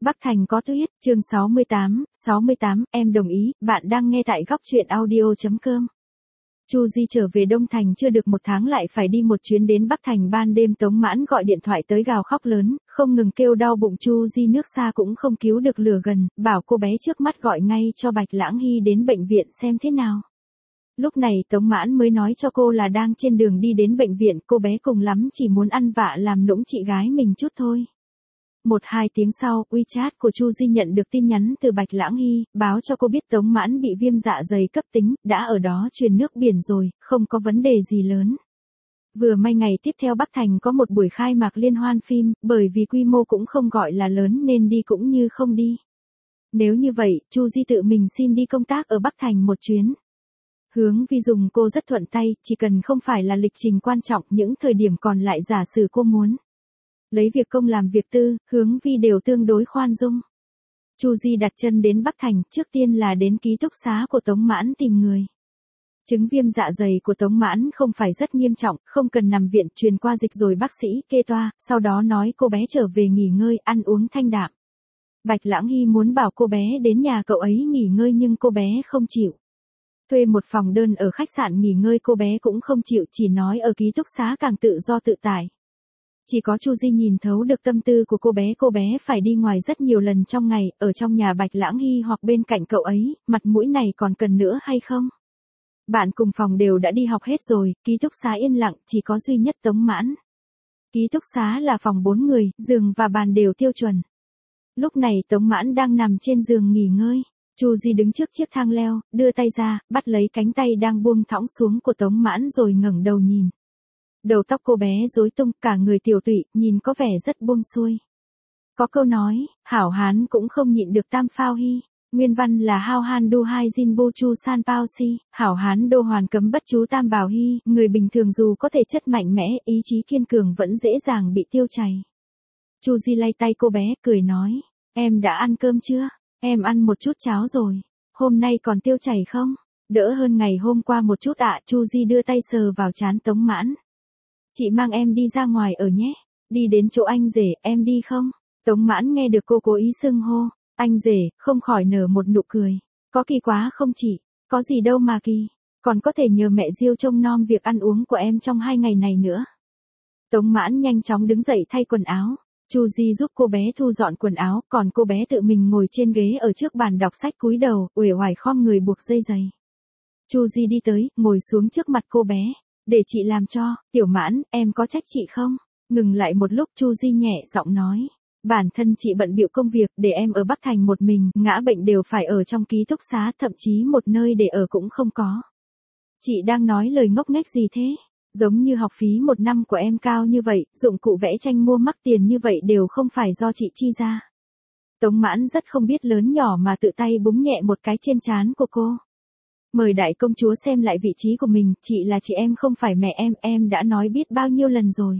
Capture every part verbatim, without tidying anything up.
Bắc Thành có tuyết, chương sáu mươi tám, sáu mươi tám, em đồng ý, bạn đang nghe tại góc truyện audio.com. Chu Di trở về Đông Thành chưa được một tháng lại phải đi một chuyến đến Bắc Thành, ban đêm Tống Mãn gọi điện thoại tới gào khóc lớn, không ngừng kêu đau bụng. Chu Di nước xa cũng không cứu được lửa gần, bảo cô bé trước mắt gọi ngay cho Bạch Lãng Hy đến bệnh viện xem thế nào. Lúc này Tống Mãn mới nói cho cô là đang trên đường đi đến bệnh viện, cô bé cùng lắm chỉ muốn ăn vạ làm nũng chị gái mình chút thôi. Một hai tiếng sau, WeChat của Chu Di nhận được tin nhắn từ Bạch Lãng Hy, báo cho cô biết Tống Mãn bị viêm dạ dày cấp tính, đã ở đó truyền nước biển rồi, không có vấn đề gì lớn. Vừa may ngày tiếp theo Bắc Thành có một buổi khai mạc liên hoan phim, bởi vì quy mô cũng không gọi là lớn nên đi cũng như không đi. Nếu như vậy, Chu Di tự mình xin đi công tác ở Bắc Thành một chuyến. Hướng Vi dùng cô rất thuận tay, chỉ cần không phải là lịch trình quan trọng, những thời điểm còn lại giả sử cô muốn lấy việc công làm việc tư, Hướng Vi đều tương đối khoan dung. Chu Di đặt chân đến Bắc Thành, trước tiên là đến ký túc xá của Tống Mãn tìm người. Chứng viêm dạ dày của Tống Mãn không phải rất nghiêm trọng, không cần nằm viện, truyền qua dịch rồi bác sĩ kê toa, sau đó nói cô bé trở về nghỉ ngơi, ăn uống thanh đạm. Bạch Lãng Hy muốn bảo cô bé đến nhà cậu ấy nghỉ ngơi nhưng cô bé không chịu. Thuê một phòng đơn ở khách sạn nghỉ ngơi cô bé cũng không chịu, chỉ nói ở ký túc xá càng tự do tự tại. Chỉ có Chu Di nhìn thấu được tâm tư của cô bé, cô bé phải đi ngoài rất nhiều lần trong ngày, ở trong nhà Bạch Lãng Hy hoặc bên cạnh cậu ấy, mặt mũi này còn cần nữa hay không? Bạn cùng phòng đều đã đi học hết rồi, ký túc xá yên lặng, chỉ có duy nhất Tống Mãn. Ký túc xá là phòng bốn người, giường và bàn đều tiêu chuẩn. Lúc này Tống Mãn đang nằm trên giường nghỉ ngơi. Chu Di đứng trước chiếc thang leo, đưa tay ra, bắt lấy cánh tay đang buông thõng xuống của Tống Mãn rồi ngẩng đầu nhìn. Đầu tóc cô bé rối tung, cả người tiểu tụy, nhìn có vẻ rất buông xuôi. Có câu nói, hảo hán cũng không nhịn được tam phao hy. Nguyên văn là hao han du hai jin bu chu san pao si, hảo hán đô hoàn cấm bất chú tam bảo hy. Người bình thường dù có thể chất mạnh mẽ, ý chí kiên cường vẫn dễ dàng bị tiêu chảy. Chu Di lay tay cô bé, cười nói, em đã ăn cơm chưa? Em ăn một chút cháo rồi. Hôm nay còn tiêu chảy không? Đỡ hơn ngày hôm qua một chút ạ. Chu Di đưa tay sờ vào trán Tống Mãn. Chị mang em đi ra ngoài ở nhé. Đi đến chỗ anh rể, em đi không? Tống Mãn nghe được cô cố ý xưng hô anh rể, không khỏi nở một nụ cười. Có kỳ quá không chị? Có gì đâu mà kỳ. Còn có thể nhờ mẹ Diêu trông nom việc ăn uống của em trong hai ngày này nữa. Tống Mãn nhanh chóng đứng dậy thay quần áo. Chu Di giúp cô bé thu dọn quần áo, còn cô bé tự mình ngồi trên ghế ở trước bàn đọc sách cúi đầu, uể oải khom người buộc dây giày. Chu Di đi tới, ngồi xuống trước mặt cô bé. Để chị làm cho. Tiểu Mãn, em có trách chị không? Ngừng lại một lúc Chu Di nhẹ giọng nói. Bản thân chị bận bịu công việc, để em ở Bắc Thành một mình, ngã bệnh đều phải ở trong ký túc xá, thậm chí một nơi để ở cũng không có. Chị đang nói lời ngốc nghếch gì thế? Giống như học phí một năm của em cao như vậy, dụng cụ vẽ tranh mua mắc tiền như vậy đều không phải do chị chi ra. Tống Mãn rất không biết lớn nhỏ mà tự tay búng nhẹ một cái trên trán của cô. Mời đại công chúa xem lại vị trí của mình, chị là chị em không phải mẹ em, em đã nói biết bao nhiêu lần rồi.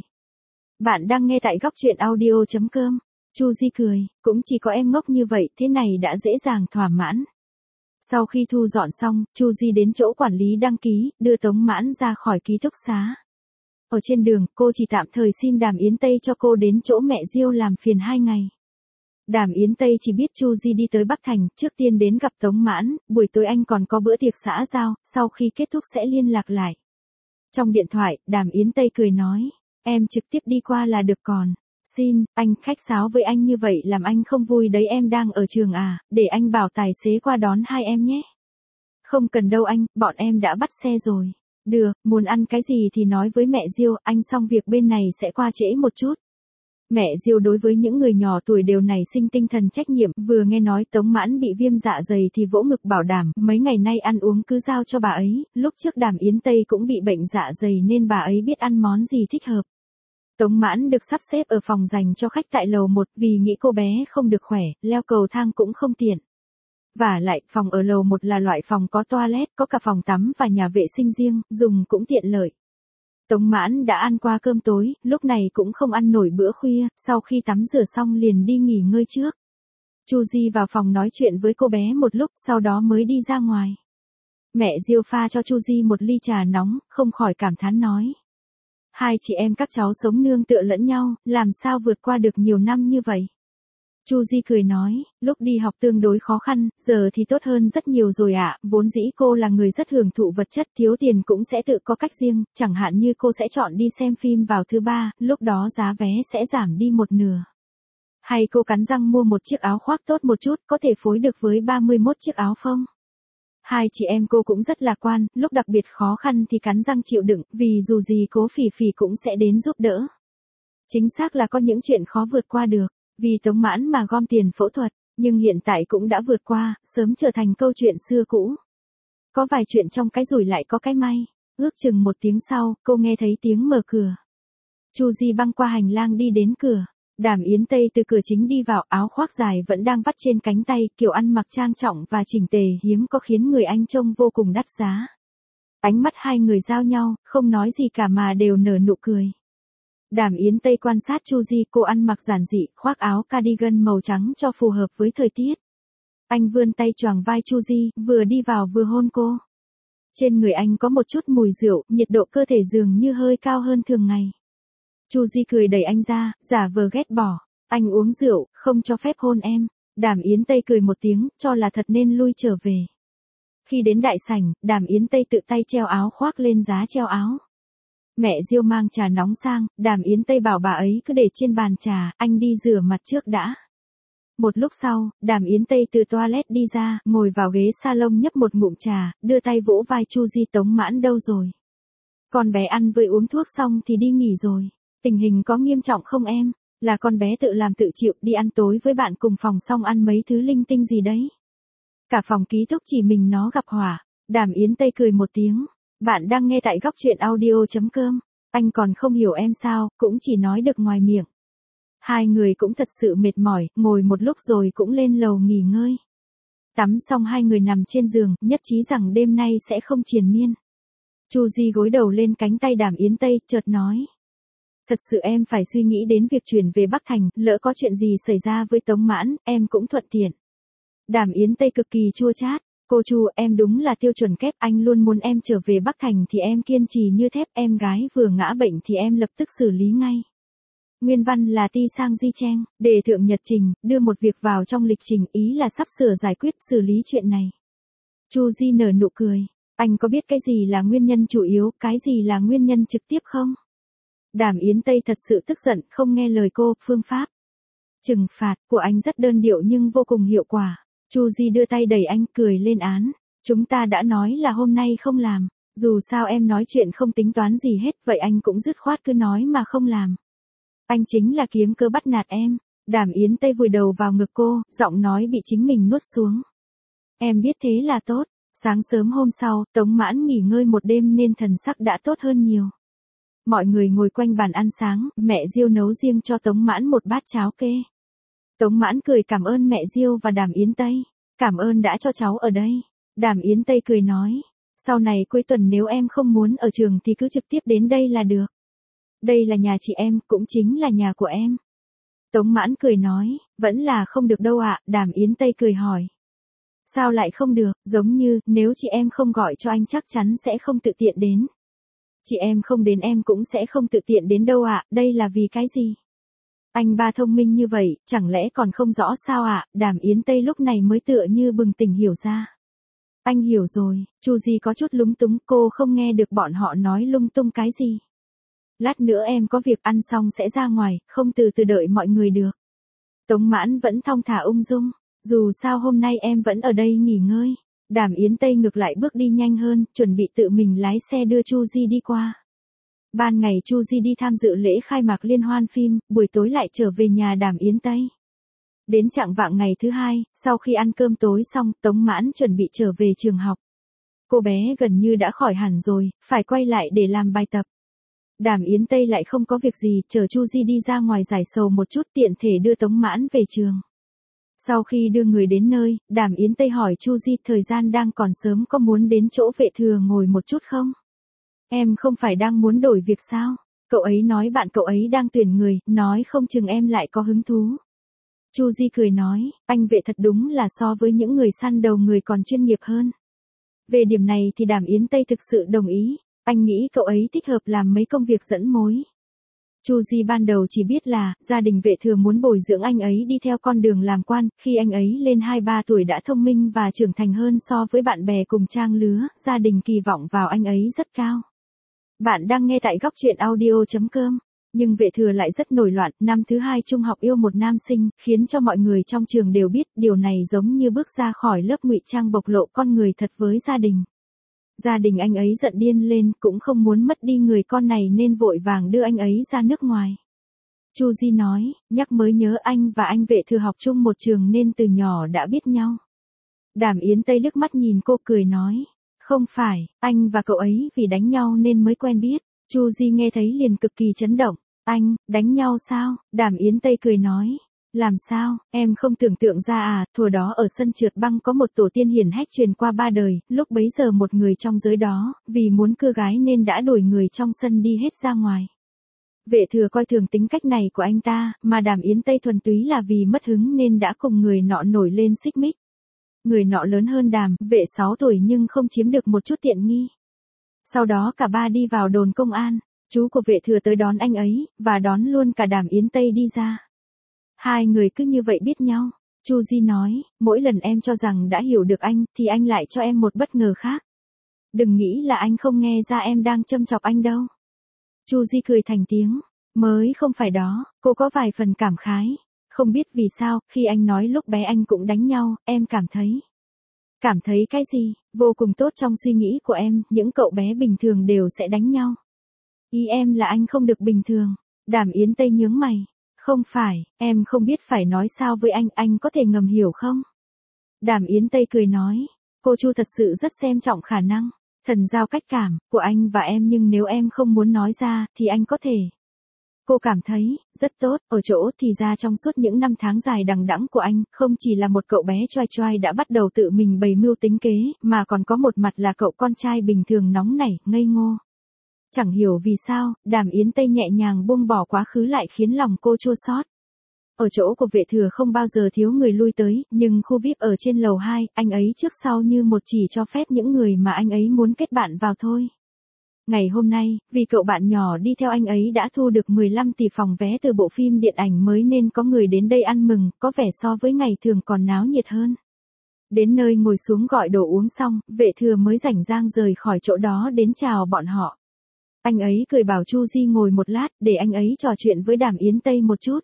Bạn đang nghe tại góc truyện audio.com. Chu Di cười, cũng chỉ có em ngốc như vậy, thế này đã dễ dàng thỏa mãn. Sau khi thu dọn xong, Chu Di đến chỗ quản lý đăng ký, đưa Tống Mãn ra khỏi ký túc xá. Ở trên đường, cô chỉ tạm thời xin Đàm Yến Tây cho cô đến chỗ mẹ Diêu làm phiền hai ngày. Đàm Yến Tây chỉ biết Chu Di đi tới Bắc Thành, trước tiên đến gặp Tống Mãn, buổi tối anh còn có bữa tiệc xã giao, sau khi kết thúc sẽ liên lạc lại. Trong điện thoại, Đàm Yến Tây cười nói, em trực tiếp đi qua là được còn. Xin, anh khách sáo với anh như vậy làm anh không vui đấy, em đang ở trường à, để anh bảo tài xế qua đón hai em nhé. Không cần đâu anh, bọn em đã bắt xe rồi. Được, muốn ăn cái gì thì nói với mẹ Diêu, anh xong việc bên này sẽ qua trễ một chút. Mẹ Diêu đối với những người nhỏ tuổi đều nảy sinh tinh thần trách nhiệm, vừa nghe nói Tống Mãn bị viêm dạ dày thì vỗ ngực bảo đảm, mấy ngày nay ăn uống cứ giao cho bà ấy, lúc trước Đàm Yến Tây cũng bị bệnh dạ dày nên bà ấy biết ăn món gì thích hợp. Tống Mãn được sắp xếp ở phòng dành cho khách tại lầu một vì nghĩ cô bé không được khỏe, leo cầu thang cũng không tiện. Vả lại, phòng ở lầu một là loại phòng có toilet, có cả phòng tắm và nhà vệ sinh riêng, dùng cũng tiện lợi. Tống Mãn đã ăn qua cơm tối, lúc này cũng không ăn nổi bữa khuya, sau khi tắm rửa xong liền đi nghỉ ngơi trước. Chu Di vào phòng nói chuyện với cô bé một lúc, sau đó mới đi ra ngoài. Mẹ Diêu pha cho Chu Di một ly trà nóng, không khỏi cảm thán nói. Hai chị em các cháu sống nương tựa lẫn nhau, làm sao vượt qua được nhiều năm như vậy. Chu Di cười nói, lúc đi học tương đối khó khăn, giờ thì tốt hơn rất nhiều rồi ạ, vốn dĩ cô là người rất hưởng thụ vật chất, thiếu tiền cũng sẽ tự có cách riêng, chẳng hạn như cô sẽ chọn đi xem phim vào thứ ba, lúc đó giá vé sẽ giảm đi một nửa. Hay cô cắn răng mua một chiếc áo khoác tốt một chút, có thể phối được với ba mươi mốt chiếc áo phông. Hai chị em cô cũng rất lạc quan, lúc đặc biệt khó khăn thì cắn răng chịu đựng, vì dù gì Cố Phỉ Phỉ cũng sẽ đến giúp đỡ. Chính xác là có những chuyện khó vượt qua được, vì Tống Mãn mà gom tiền phẫu thuật, nhưng hiện tại cũng đã vượt qua, sớm trở thành câu chuyện xưa cũ. Có vài chuyện trong cái rủi lại có cái may, ước chừng một tiếng sau, cô nghe thấy tiếng mở cửa. Chu Di băng qua hành lang đi đến cửa. Đàm Yến Tây từ cửa chính đi vào, áo khoác dài vẫn đang vắt trên cánh tay, kiểu ăn mặc trang trọng và chỉnh tề hiếm có khiến người anh trông vô cùng đắt giá. Ánh mắt hai người giao nhau, không nói gì cả mà đều nở nụ cười. Đàm Yến Tây quan sát Chu Di, cô ăn mặc giản dị, khoác áo cardigan màu trắng cho phù hợp với thời tiết. Anh vươn tay choàng vai Chu Di, vừa đi vào vừa hôn cô. Trên người anh có một chút mùi rượu, nhiệt độ cơ thể dường như hơi cao hơn thường ngày. Chu Di cười đẩy anh ra, giả vờ ghét bỏ. Anh uống rượu, không cho phép hôn em. Đàm Yến Tây cười một tiếng, cho là thật nên lui trở về. Khi đến đại sảnh, Đàm Yến Tây tự tay treo áo khoác lên giá treo áo. Mẹ Diêu mang trà nóng sang, Đàm Yến Tây bảo bà ấy cứ để trên bàn trà, anh đi rửa mặt trước đã. Một lúc sau, Đàm Yến Tây từ toilet đi ra, ngồi vào ghế salon nhấp một ngụm trà, đưa tay vỗ vai Chu Di. Tống Mãn đâu rồi? Con bé ăn với uống thuốc xong thì đi nghỉ rồi. Tình hình có nghiêm trọng không em? Là con bé tự làm tự chịu, đi ăn tối với bạn cùng phòng xong ăn mấy thứ linh tinh gì đấy. Cả phòng ký túc chỉ mình nó gặp hỏa. Đàm Yến Tây cười một tiếng. Bạn đang nghe tại góc truyện audio.com. Anh còn không hiểu em sao, cũng chỉ nói được ngoài miệng. Hai người cũng thật sự mệt mỏi, ngồi một lúc rồi cũng lên lầu nghỉ ngơi. Tắm xong hai người nằm trên giường, nhất trí rằng đêm nay sẽ không triền miên. Chu Di gối đầu lên cánh tay Đàm Yến Tây, chợt nói. Thật sự em phải suy nghĩ đến việc chuyển về Bắc Thành, lỡ có chuyện gì xảy ra với Tống Mãn, em cũng thuận tiện. Đàm Yến Tây cực kỳ chua chát. Cô Chu, em đúng là tiêu chuẩn kép, anh luôn muốn em trở về Bắc Thành thì em kiên trì như thép, em gái vừa ngã bệnh thì em lập tức xử lý ngay. Nguyên văn là Ti Sang Di Chen, đề thượng nhật trình, đưa một việc vào trong lịch trình, ý là sắp sửa giải quyết xử lý chuyện này. Chu Di nở nụ cười, anh có biết cái gì là nguyên nhân chủ yếu, cái gì là nguyên nhân trực tiếp không? Đàm Yến Tây thật sự tức giận, không nghe lời cô, phương pháp trừng phạt của anh rất đơn điệu nhưng vô cùng hiệu quả. Chu Di đưa tay đẩy anh, cười lên án. Chúng ta đã nói là hôm nay không làm. Dù sao em nói chuyện không tính toán gì hết, vậy anh cũng dứt khoát cứ nói mà không làm. Anh chính là kiếm cơ bắt nạt em. Đàm Yến Tây vùi đầu vào ngực cô, giọng nói bị chính mình nuốt xuống. Em biết thế là tốt. Sáng sớm hôm sau, Tống Mãn nghỉ ngơi một đêm nên thần sắc đã tốt hơn nhiều. Mọi người ngồi quanh bàn ăn sáng, mẹ Diêu nấu riêng cho Tống Mãn một bát cháo kê. Tống Mãn cười cảm ơn mẹ Diêu và Đàm Yến Tây. Cảm ơn đã cho cháu ở đây. Đàm Yến Tây cười nói. Sau này cuối tuần nếu em không muốn ở trường thì cứ trực tiếp đến đây là được. Đây là nhà chị em, cũng chính là nhà của em. Tống Mãn cười nói. Vẫn là không được đâu ạ. Đàm Yến Tây cười hỏi. Sao lại không được, giống như, nếu chị em không gọi cho anh chắc chắn sẽ không tự tiện đến. Chị em không đến em cũng sẽ không tự tiện đến đâu ạ, đây là vì cái gì? Anh ba thông minh như vậy, chẳng lẽ còn không rõ sao ạ? Đàm Yến Tây lúc này mới tựa như bừng tỉnh hiểu ra. Anh hiểu rồi, Chu Di có chút lúng túng, cô không nghe được bọn họ nói lung tung cái gì. Lát nữa em có việc ăn xong sẽ ra ngoài, không từ từ đợi mọi người được. Tống Mãn vẫn thong thả ung dung, dù sao hôm nay em vẫn ở đây nghỉ ngơi. Đàm Yến Tây ngược lại bước đi nhanh hơn, chuẩn bị tự mình lái xe đưa Chu Di đi qua. Ban ngày Chu Di đi tham dự lễ khai mạc liên hoan phim, buổi tối lại trở về nhà Đàm Yến Tây. Đến chạng vạng ngày thứ hai, sau khi ăn cơm tối xong, Tống Mãn chuẩn bị trở về trường học. Cô bé gần như đã khỏi hẳn rồi, phải quay lại để làm bài tập. Đàm Yến Tây lại không có việc gì, chờ Chu Di đi ra ngoài giải sầu một chút tiện thể đưa Tống Mãn về trường. Sau khi đưa người đến nơi, Đàm Yến Tây hỏi Chu Di thời gian đang còn sớm có muốn đến chỗ vệ thừa ngồi một chút không? Em không phải đang muốn đổi việc sao? Cậu ấy nói bạn cậu ấy đang tuyển người, nói không chừng em lại có hứng thú. Chu Di cười nói, anh vệ thật đúng là so với những người săn đầu người còn chuyên nghiệp hơn. Về điểm này thì Đàm Yến Tây thực sự đồng ý, anh nghĩ cậu ấy thích hợp làm mấy công việc dẫn mối. Chu Di ban đầu chỉ biết là, gia đình Vệ Thừa muốn bồi dưỡng anh ấy đi theo con đường làm quan, khi anh ấy lên hai ba tuổi đã thông minh và trưởng thành hơn so với bạn bè cùng trang lứa, gia đình kỳ vọng vào anh ấy rất cao. Bạn đang nghe tại góc truyện audio chấm com. Nhưng Vệ Thừa lại rất nổi loạn, năm thứ hai trung học yêu một nam sinh, khiến cho mọi người trong trường đều biết, điều này giống như bước ra khỏi lớp ngụy trang bộc lộ con người thật với gia đình. Gia đình anh ấy giận điên lên, cũng không muốn mất đi người con này nên vội vàng đưa anh ấy ra nước ngoài. Chu Di nói, nhắc mới nhớ anh và anh Vệ Thừa học chung một trường nên từ nhỏ đã biết nhau. Đàm Yến Tây liếc mắt nhìn cô cười nói, không phải, anh và cậu ấy vì đánh nhau nên mới quen biết. Chu Di nghe thấy liền cực kỳ chấn động, anh, đánh nhau sao? Đàm Yến Tây cười nói, làm sao, em không tưởng tượng ra à, thuở đó ở sân trượt băng có một tổ tiên hiển hách truyền qua ba đời, lúc bấy giờ một người trong giới đó, vì muốn cưa gái nên đã đuổi người trong sân đi hết ra ngoài. Vệ Thừa coi thường tính cách này của anh ta, mà Đàm Yến Tây thuần túy là vì mất hứng nên đã cùng người nọ nổi lên xích mích. Người nọ lớn hơn Đàm, Vệ sáu tuổi nhưng không chiếm được một chút tiện nghi. Sau đó cả ba đi vào đồn công an, chú của Vệ Thừa tới đón anh ấy, và đón luôn cả Đàm Yến Tây đi ra. Hai người cứ như vậy biết nhau. Chu Di nói, mỗi lần em cho rằng đã hiểu được anh, thì anh lại cho em một bất ngờ khác. Đừng nghĩ là anh không nghe ra em đang châm chọc anh đâu. Chu Di cười thành tiếng, mới không phải đó, cô có vài phần cảm khái. Không biết vì sao, khi anh nói lúc bé anh cũng đánh nhau, em cảm thấy. Cảm thấy cái gì? Vô cùng tốt trong suy nghĩ của em, những cậu bé bình thường đều sẽ đánh nhau. Ý em là anh không được bình thường. Đàm Yến Tây nhướng mày. Không phải, em không biết phải nói sao với anh, anh có thể ngầm hiểu không? Đàm Yến Tây cười nói, cô Chu thật sự rất xem trọng khả năng, thần giao cách cảm, của anh và em nhưng nếu em không muốn nói ra, thì anh có thể. Cô cảm thấy, rất tốt, ở chỗ thì ra trong suốt những năm tháng dài đằng đẵng của anh, không chỉ là một cậu bé choai choai đã bắt đầu tự mình bày mưu tính kế, mà còn có một mặt là cậu con trai bình thường nóng nảy, ngây ngô. Chẳng hiểu vì sao, Đàm Yến Tây nhẹ nhàng buông bỏ quá khứ lại khiến lòng cô chua xót. Ở chỗ của Vệ Thừa không bao giờ thiếu người lui tới, nhưng khu vi ai pi ở trên lầu hai, anh ấy trước sau như một chỉ cho phép những người mà anh ấy muốn kết bạn vào thôi. Ngày hôm nay, vì cậu bạn nhỏ đi theo anh ấy đã thu được mười lăm tỷ phòng vé từ bộ phim điện ảnh mới nên có người đến đây ăn mừng, có vẻ so với ngày thường còn náo nhiệt hơn. Đến nơi ngồi xuống gọi đồ uống xong, Vệ Thừa mới rảnh rang rời khỏi chỗ đó đến chào bọn họ. Anh ấy cười bảo Chu Di ngồi một lát, để anh ấy trò chuyện với Đàm Yến Tây một chút.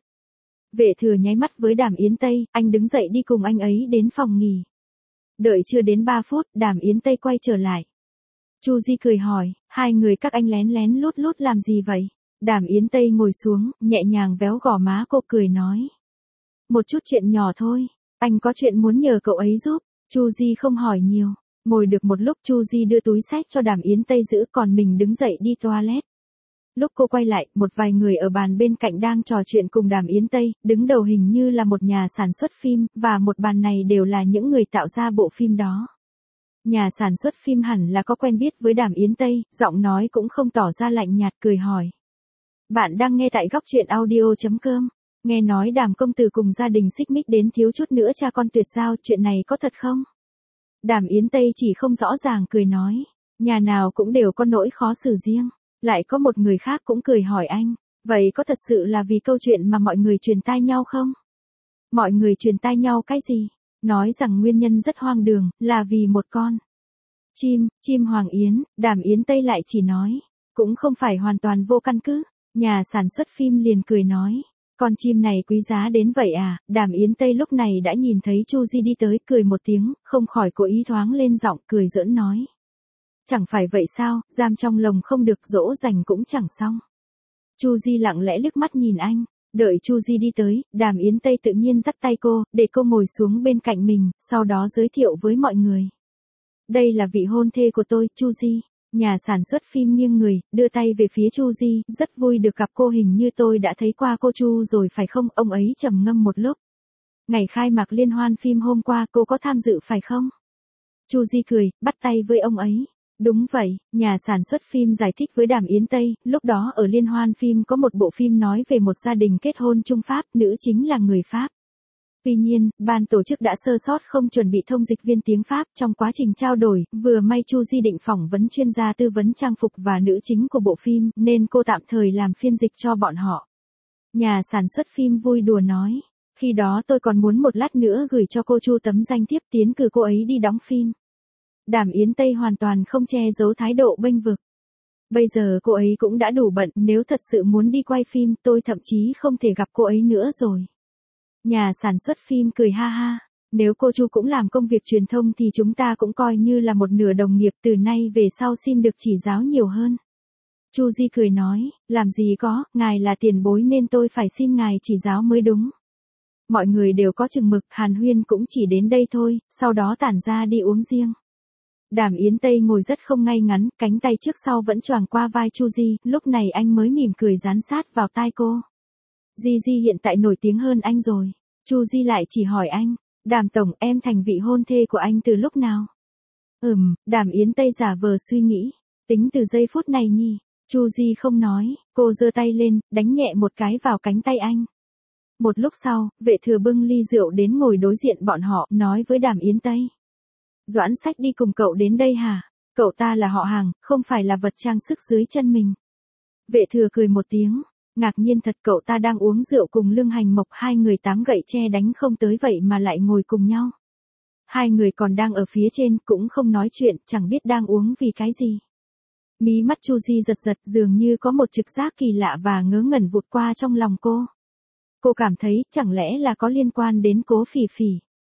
Vệ Thừa nháy mắt với Đàm Yến Tây, anh đứng dậy đi cùng anh ấy đến phòng nghỉ. Đợi chưa đến ba phút, Đàm Yến Tây quay trở lại. Chu Di cười hỏi, hai người các anh lén lén lút lút làm gì vậy? Đàm Yến Tây ngồi xuống, nhẹ nhàng véo gò má cô cười nói. Một chút chuyện nhỏ thôi, anh có chuyện muốn nhờ cậu ấy giúp. Chu Di không hỏi nhiều. Ngồi được một lúc Chu Di đưa túi xách cho Đàm Yến Tây giữ còn mình đứng dậy đi toilet. Lúc cô quay lại, một vài người ở bàn bên cạnh đang trò chuyện cùng Đàm Yến Tây, đứng đầu hình như là một nhà sản xuất phim, và một bàn này đều là những người tạo ra bộ phim đó. Nhà sản xuất phim hẳn là có quen biết với Đàm Yến Tây, giọng nói cũng không tỏ ra lạnh nhạt cười hỏi. Bạn đang nghe tại góc truyện audio chấm com. Nghe nói Đàm công tử cùng gia đình xích mích đến thiếu chút nữa cha con tuyệt giao, chuyện này có thật không? Đàm Yến Tây chỉ không rõ ràng cười nói. Nhà nào cũng đều có nỗi khó xử riêng. Lại có một người khác cũng cười hỏi anh. Vậy có thật sự là vì câu chuyện mà mọi người truyền tai nhau không? Mọi người truyền tai nhau cái gì? Nói rằng nguyên nhân rất hoang đường, là vì một con chim, chim Hoàng Yến. Đàm Yến Tây lại chỉ nói. Cũng không phải hoàn toàn vô căn cứ. Nhà sản xuất phim liền cười nói. Con chim này quý giá đến vậy à? Đàm Yến Tây lúc này đã nhìn thấy Chu Di đi tới, cười một tiếng, không khỏi cố ý thoáng lên giọng, cười giỡn nói. Chẳng phải vậy sao, giam trong lồng không được, dỗ dành cũng chẳng xong. Chu Di lặng lẽ liếc mắt nhìn anh, đợi Chu Di đi tới, Đàm Yến Tây tự nhiên dắt tay cô, để cô ngồi xuống bên cạnh mình, sau đó giới thiệu với mọi người. Đây là vị hôn thê của tôi, Chu Di. Nhà sản xuất phim nghiêng người, đưa tay về phía Chu Di, rất vui được gặp cô, hình như tôi đã thấy qua cô Chu rồi phải không? Ông ấy trầm ngâm một lúc. Ngày khai mạc liên hoan phim hôm qua cô có tham dự phải không? Chu Di cười, bắt tay với ông ấy. Đúng vậy, nhà sản xuất phim giải thích với Đàm Yến Tây, lúc đó ở liên hoan phim có một bộ phim nói về một gia đình kết hôn Trung Pháp, nữ chính là người Pháp. Tuy nhiên, ban tổ chức đã sơ sót không chuẩn bị thông dịch viên tiếng Pháp trong quá trình trao đổi, vừa may Chu Di định phỏng vấn chuyên gia tư vấn trang phục và nữ chính của bộ phim, nên cô tạm thời làm phiên dịch cho bọn họ. Nhà sản xuất phim vui đùa nói, khi đó tôi còn muốn một lát nữa gửi cho cô Chu tấm danh thiếp tiến cử cô ấy đi đóng phim. Đàm Yến Tây hoàn toàn không che giấu thái độ bênh vực. Bây giờ cô ấy cũng đã đủ bận, nếu thật sự muốn đi quay phim, tôi thậm chí không thể gặp cô ấy nữa rồi. Nhà sản xuất phim cười ha ha, nếu cô Chu cũng làm công việc truyền thông thì chúng ta cũng coi như là một nửa đồng nghiệp, từ nay về sau xin được chỉ giáo nhiều hơn. Chu Di cười nói, làm gì có, ngài là tiền bối nên tôi phải xin ngài chỉ giáo mới đúng. Mọi người đều có chừng mực, hàn huyên cũng chỉ đến đây thôi, sau đó tản ra đi uống riêng. Đàm Yến Tây ngồi rất không ngay ngắn, cánh tay trước sau vẫn choàng qua vai Chu Di, lúc này anh mới mỉm cười dán sát vào tai cô. Di Di hiện tại nổi tiếng hơn anh rồi. Chu Di lại chỉ hỏi anh, Đàm tổng, em thành vị hôn thê của anh từ lúc nào? Ừm, Đàm Yến Tây giả vờ suy nghĩ, tính từ giây phút này nhỉ. Chu Di không nói, cô giơ tay lên, đánh nhẹ một cái vào cánh tay anh. Một lúc sau, vệ thừa bưng ly rượu đến ngồi đối diện bọn họ, nói với Đàm Yến Tây. Doãn Sách đi cùng cậu đến đây hả? Cậu ta là họ hàng, không phải là vật trang sức dưới chân mình. Vệ thừa cười một tiếng, ngạc nhiên thật, cậu ta đang uống rượu cùng Lương Hành Mộc, hai người tám gậy tre đánh không tới vậy mà lại ngồi cùng nhau. Hai người còn đang ở phía trên, cũng không nói chuyện, chẳng biết đang uống vì cái gì. Mí mắt Chu Di giật giật, dường như có một trực giác kỳ lạ và ngớ ngẩn vụt qua trong lòng cô. Cô cảm thấy, chẳng lẽ là có liên quan đến Cố Phỉ Phỉ.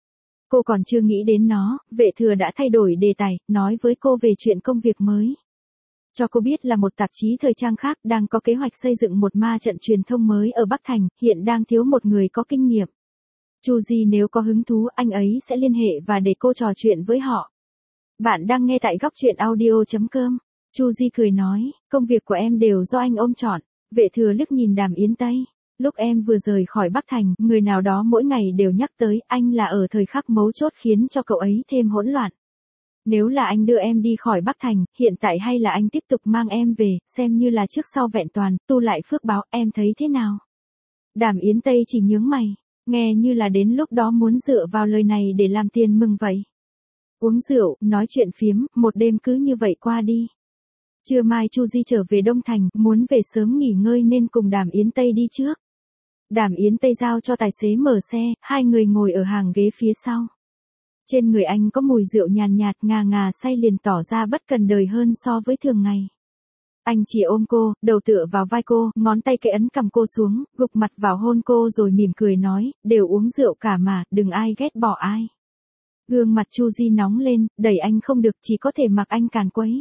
Cô còn chưa nghĩ đến nó, vệ thừa đã thay đổi đề tài, nói với cô về chuyện công việc mới. Cho cô biết là một tạp chí thời trang khác đang có kế hoạch xây dựng một ma trận truyền thông mới ở Bắc Thành, hiện đang thiếu một người có kinh nghiệm. Chu Di nếu có hứng thú, anh ấy sẽ liên hệ và để cô trò chuyện với họ. Bạn đang nghe tại góc truyện audio chấm com. Chu Di cười nói, công việc của em đều do anh ôm trọn. Vệ thừa liếc nhìn Đàm Yến Tây. Lúc em vừa rời khỏi Bắc Thành, người nào đó mỗi ngày đều nhắc tới anh là ở thời khắc mấu chốt khiến cho cậu ấy thêm hỗn loạn. Nếu là anh đưa em đi khỏi Bắc Thành, hiện tại hay là anh tiếp tục mang em về, xem như là trước sau vẹn toàn, tu lại phước báo, em thấy thế nào? Đàm Yến Tây chỉ nhướng mày, nghe như là đến lúc đó muốn dựa vào lời này để làm tiền mừng vậy. Uống rượu, nói chuyện phiếm, một đêm cứ như vậy qua đi. Trưa mai Chu Di trở về Đông Thành, muốn về sớm nghỉ ngơi nên cùng Đàm Yến Tây đi trước. Đàm Yến Tây giao cho tài xế mở xe, hai người ngồi ở hàng ghế phía sau. Trên người anh có mùi rượu nhàn nhạt, ngà ngà say liền tỏ ra bất cần đời hơn so với thường ngày. Anh chỉ ôm cô, đầu tựa vào vai cô, ngón tay kẽ ấn cầm cô xuống, gục mặt vào hôn cô rồi mỉm cười nói, đều uống rượu cả mà, đừng ai ghét bỏ ai. Gương mặt Chu Di nóng lên, đẩy anh không được, chỉ có thể mặc anh càn quấy.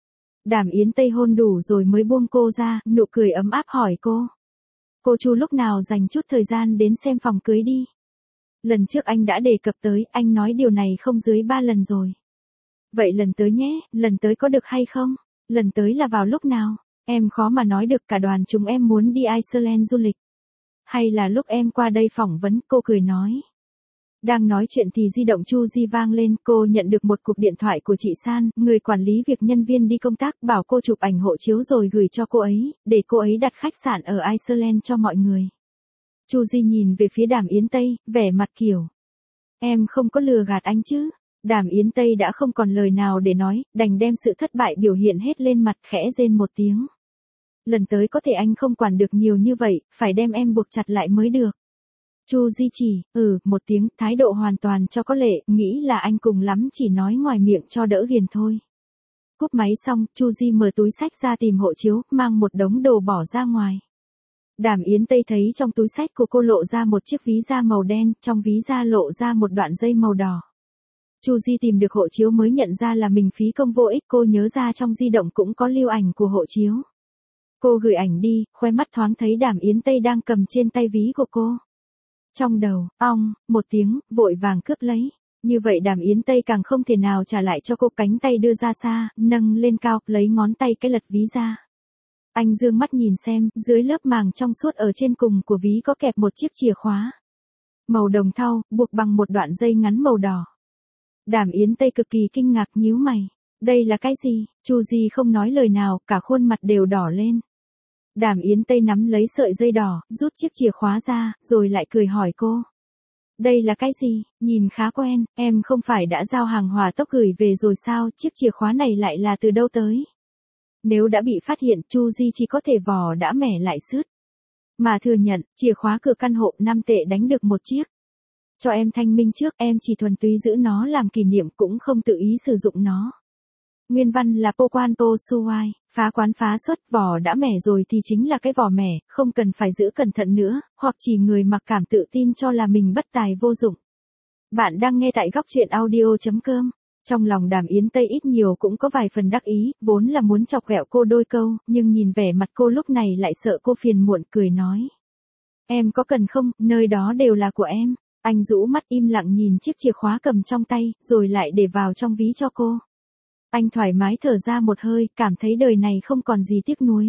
Đàm Yến Tây hôn đủ rồi mới buông cô ra, nụ cười ấm áp hỏi cô. Cô Chu lúc nào dành chút thời gian đến xem phòng cưới đi. Lần trước anh đã đề cập tới, anh nói điều này không dưới ba lần rồi. Vậy lần tới nhé, lần tới có được hay không? Lần tới là vào lúc nào? Em khó mà nói được, cả đoàn chúng em muốn đi Iceland du lịch. Hay là lúc em qua đây phỏng vấn, cô cười nói. Đang nói chuyện thì di động Chu Di vang lên, cô nhận được một cuộc điện thoại của chị San, người quản lý việc nhân viên đi công tác, bảo cô chụp ảnh hộ chiếu rồi gửi cho cô ấy, để cô ấy đặt khách sạn ở Iceland cho mọi người. Chu Di nhìn về phía Đàm Yến Tây, vẻ mặt kiểu. Em không có lừa gạt anh chứ? Đàm Yến Tây đã không còn lời nào để nói, đành đem sự thất bại biểu hiện hết lên mặt, khẽ rên một tiếng. Lần tới có thể anh không quản được nhiều như vậy, phải đem em buộc chặt lại mới được. Chu Di chỉ, ừ, một tiếng, thái độ hoàn toàn cho có lệ, nghĩ là anh cùng lắm chỉ nói ngoài miệng cho đỡ ghiền thôi. Cúp máy xong, Chu Di mở túi xách ra tìm hộ chiếu, mang một đống đồ bỏ ra ngoài. Đàm Yến Tây thấy trong túi xách của cô lộ ra một chiếc ví da màu đen, trong ví da lộ ra một đoạn dây màu đỏ. Chu Di tìm được hộ chiếu mới nhận ra là mình phí công vô ích, cô nhớ ra trong di động cũng có lưu ảnh của hộ chiếu. Cô gửi ảnh đi, khoe mắt thoáng thấy Đàm Yến Tây đang cầm trên tay ví của cô. Trong đầu, ong, một tiếng, vội vàng cướp lấy. Như vậy Đàm Yến Tây càng không thể nào trả lại cho cô, cánh tay đưa ra xa, nâng lên cao, lấy ngón tay cái lật ví ra. Anh dương mắt nhìn xem, dưới lớp màng trong suốt ở trên cùng của ví có kẹp một chiếc chìa khóa. Màu đồng thau, buộc bằng một đoạn dây ngắn màu đỏ. Đàm Yến Tây cực kỳ kinh ngạc nhíu mày. Đây là cái gì? Chu Di không nói lời nào, cả khuôn mặt đều đỏ lên. Đàm Yến Tây nắm lấy sợi dây đỏ, rút chiếc chìa khóa ra, rồi lại cười hỏi cô. Đây là cái gì? Nhìn khá quen, em không phải đã giao hàng hỏa tốc gửi về rồi sao, chiếc chìa khóa này lại là từ đâu tới? Nếu đã bị phát hiện, Chu Di chỉ có thể vò đã mẻ lại sứt. Mà thừa nhận, chìa khóa cửa căn hộ năm tệ đánh được một chiếc. Cho em thanh minh trước, em chỉ thuần túy giữ nó làm kỷ niệm cũng không tự ý sử dụng nó. Nguyên văn là po quan po suai, phá quán phá xuất, vỏ đã mẻ rồi thì chính là cái vỏ mẻ, không cần phải giữ cẩn thận nữa, hoặc chỉ người mặc cảm tự tin cho là mình bất tài vô dụng. Bạn đang nghe tại góc truyện audio chấm com. Trong lòng Đàm Yến Tây ít nhiều cũng có vài phần đắc ý, vốn là muốn chọc ghẹo cô đôi câu, nhưng nhìn vẻ mặt cô lúc này lại sợ cô phiền muộn, cười nói. Em có cần không, nơi đó đều là của em. Anh rũ mắt im lặng nhìn chiếc chìa khóa cầm trong tay, rồi lại để vào trong ví cho cô. Anh thoải mái thở ra một hơi, cảm thấy đời này không còn gì tiếc nuối.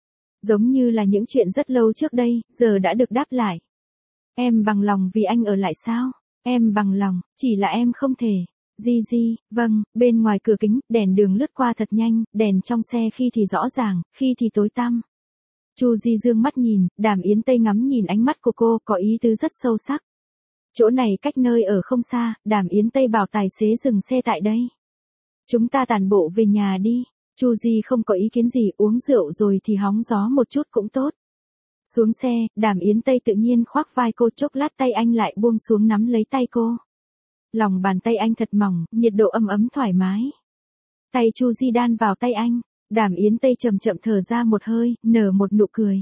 Giống như là những chuyện rất lâu trước đây, giờ đã được đáp lại. Em bằng lòng vì anh ở lại sao? Em bằng lòng, chỉ là em không thể. Di Di, vâng, bên ngoài cửa kính, đèn đường lướt qua thật nhanh, đèn trong xe khi thì rõ ràng, khi thì tối tăm. Chu Di dương mắt nhìn, Đàm Yến Tây ngắm nhìn ánh mắt của cô, có ý tứ rất sâu sắc. Chỗ này cách nơi ở không xa, Đàm Yến Tây bảo tài xế dừng xe tại đây. Chúng ta tản bộ về nhà đi. Chu Di không có ý kiến gì, uống rượu rồi thì hóng gió một chút cũng tốt. Xuống xe, Đàm Yến Tây tự nhiên khoác vai cô, chốc lát tay anh lại buông xuống nắm lấy tay cô. Lòng bàn tay anh thật mỏng, nhiệt độ ấm ấm thoải mái. Tay Chu Di đan vào tay anh, Đàm Yến Tây chậm chậm thở ra một hơi, nở một nụ cười.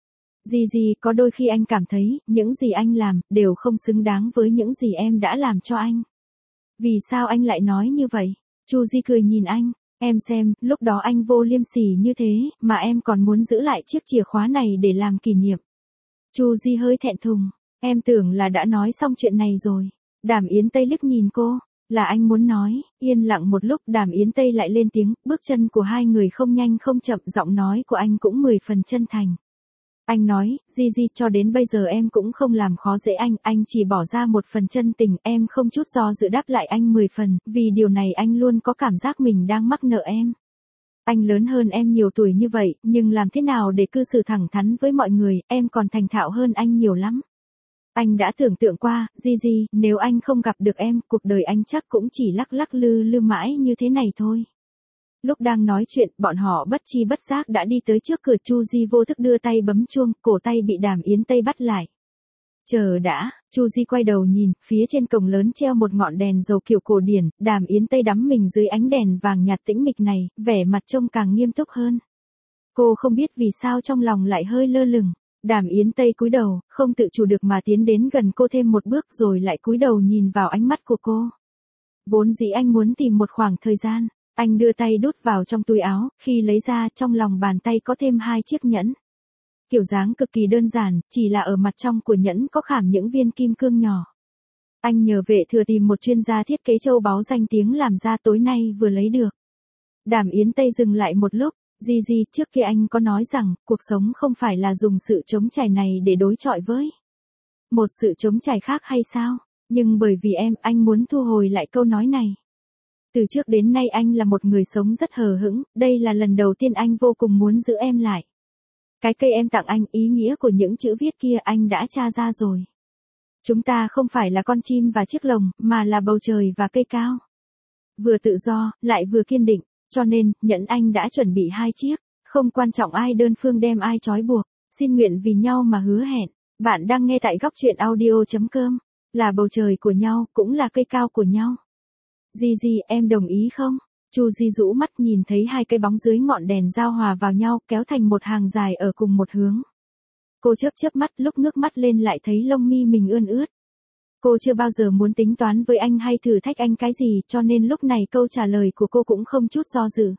Di Di, có đôi khi anh cảm thấy, những gì anh làm, đều không xứng đáng với những gì em đã làm cho anh. Vì sao anh lại nói như vậy? Chu Di cười nhìn anh, em xem, lúc đó anh vô liêm sỉ như thế, mà em còn muốn giữ lại chiếc chìa khóa này để làm kỷ niệm. Chu Di hơi thẹn thùng, em tưởng là đã nói xong chuyện này rồi. Đàm Yến Tây liếc nhìn cô, là anh muốn nói, yên lặng một lúc Đàm Yến Tây lại lên tiếng, bước chân của hai người không nhanh không chậm, giọng nói của anh cũng mười phần chân thành. Anh nói, Di Di, cho đến bây giờ em cũng không làm khó dễ anh, anh chỉ bỏ ra một phần chân tình, em không chút do dự đáp lại anh mười phần, vì điều này anh luôn có cảm giác mình đang mắc nợ em. Anh lớn hơn em nhiều tuổi như vậy, nhưng làm thế nào để cư xử thẳng thắn với mọi người, em còn thành thạo hơn anh nhiều lắm. Anh đã tưởng tượng qua, Di Di, nếu anh không gặp được em, cuộc đời anh chắc cũng chỉ lắc lắc lư lư mãi như thế này thôi. Lúc đang nói chuyện, bọn họ bất chi bất giác đã đi tới trước cửa. Chu Di vô thức đưa tay bấm chuông, cổ tay bị Đàm Yến Tây bắt lại. Chờ đã, Chu Di quay đầu nhìn, phía trên cổng lớn treo một ngọn đèn dầu kiểu cổ điển, Đàm Yến Tây đắm mình dưới ánh đèn vàng nhạt tĩnh mịch này, vẻ mặt trông càng nghiêm túc hơn. Cô không biết vì sao trong lòng lại hơi lơ lửng. Đàm Yến Tây cúi đầu, không tự chủ được mà tiến đến gần cô thêm một bước rồi lại cúi đầu nhìn vào ánh mắt của cô. Vốn dĩ anh muốn tìm một khoảng thời gian. Anh đưa tay đút vào trong túi áo, khi lấy ra trong lòng bàn tay có thêm hai chiếc nhẫn. Kiểu dáng cực kỳ đơn giản, chỉ là ở mặt trong của nhẫn có khảm những viên kim cương nhỏ. Anh nhờ vệ thừa tìm một chuyên gia thiết kế châu báu danh tiếng làm ra, tối nay vừa lấy được. Đàm Yến Tây dừng lại một lúc, Di Di, trước kia anh có nói rằng, cuộc sống không phải là dùng sự chống chải này để đối chọi với một sự chống chải khác hay sao? Nhưng bởi vì em, anh muốn thu hồi lại câu nói này. Từ trước đến nay anh là một người sống rất hờ hững, đây là lần đầu tiên anh vô cùng muốn giữ em lại. Cái cây em tặng anh, ý nghĩa của những chữ viết kia anh đã tra ra rồi. Chúng ta không phải là con chim và chiếc lồng, mà là bầu trời và cây cao. Vừa tự do, lại vừa kiên định, cho nên, nhẫn anh đã chuẩn bị hai chiếc, không quan trọng ai đơn phương đem ai trói buộc, xin nguyện vì nhau mà hứa hẹn. Bạn đang nghe tại góc truyện audio chấm com, là bầu trời của nhau, cũng là cây cao của nhau. Di Di, em đồng ý không? Chu Di rũ mắt nhìn thấy hai cái bóng dưới ngọn đèn giao hòa vào nhau, kéo thành một hàng dài ở cùng một hướng. Cô chớp chớp mắt, lúc ngước mắt lên lại thấy lông mi mình ươn ướt. Cô chưa bao giờ muốn tính toán với anh hay thử thách anh cái gì, cho nên lúc này câu trả lời của cô cũng không chút do dự.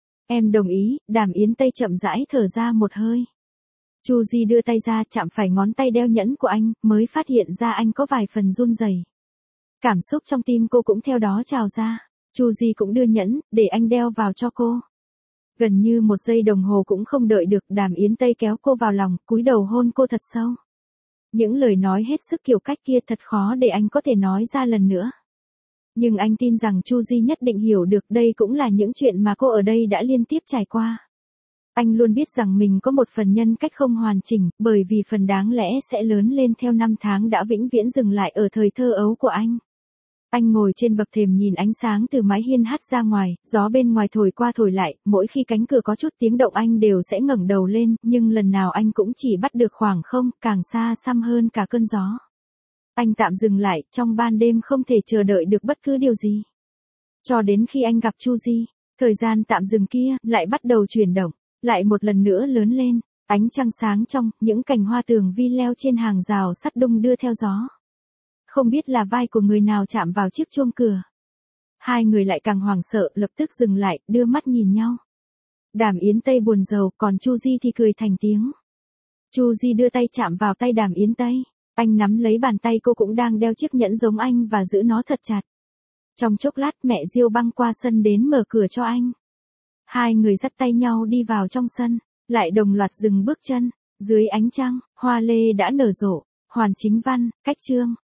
Em đồng ý. Đàm Yến Tây chậm rãi thở ra một hơi. Chu Di đưa tay ra chạm phải ngón tay đeo nhẫn của anh, mới phát hiện ra anh có vài phần run rẩy. Cảm xúc trong tim cô cũng theo đó trào ra. Chu Di cũng đưa nhẫn, để anh đeo vào cho cô. Gần như một giây đồng hồ cũng không đợi được, Đàm Yến Tây kéo cô vào lòng, cúi đầu hôn cô thật sâu. Những lời nói hết sức kiểu cách kia thật khó để anh có thể nói ra lần nữa. Nhưng anh tin rằng Chu Di nhất định hiểu được, đây cũng là những chuyện mà cô ở đây đã liên tiếp trải qua. Anh luôn biết rằng mình có một phần nhân cách không hoàn chỉnh, bởi vì phần đáng lẽ sẽ lớn lên theo năm tháng đã vĩnh viễn dừng lại ở thời thơ ấu của anh. Anh ngồi trên bậc thềm nhìn ánh sáng từ mái hiên hắt ra ngoài, gió bên ngoài thổi qua thổi lại, mỗi khi cánh cửa có chút tiếng động anh đều sẽ ngẩng đầu lên, nhưng lần nào anh cũng chỉ bắt được khoảng không, càng xa xăm hơn cả cơn gió. Anh tạm dừng lại, trong ban đêm không thể chờ đợi được bất cứ điều gì. Cho đến khi anh gặp Chu Di, thời gian tạm dừng kia lại bắt đầu chuyển động, lại một lần nữa lớn lên, ánh trăng sáng trong, những cành hoa tường vi leo trên hàng rào sắt đung đưa theo gió. Không biết là vai của người nào chạm vào chiếc chuông cửa. Hai người lại càng hoảng sợ, lập tức dừng lại, đưa mắt nhìn nhau. Đàm Yến Tây buồn rầu, còn Chu Di thì cười thành tiếng. Chu Di đưa tay chạm vào tay Đàm Yến Tây. Anh nắm lấy bàn tay cô cũng đang đeo chiếc nhẫn giống anh và giữ nó thật chặt. Trong chốc lát mẹ Diêu băng qua sân đến mở cửa cho anh. Hai người dắt tay nhau đi vào trong sân, lại đồng loạt dừng bước chân. Dưới ánh trăng, hoa lê đã nở rộ. Hoàn Chính Văn, Cách Chương,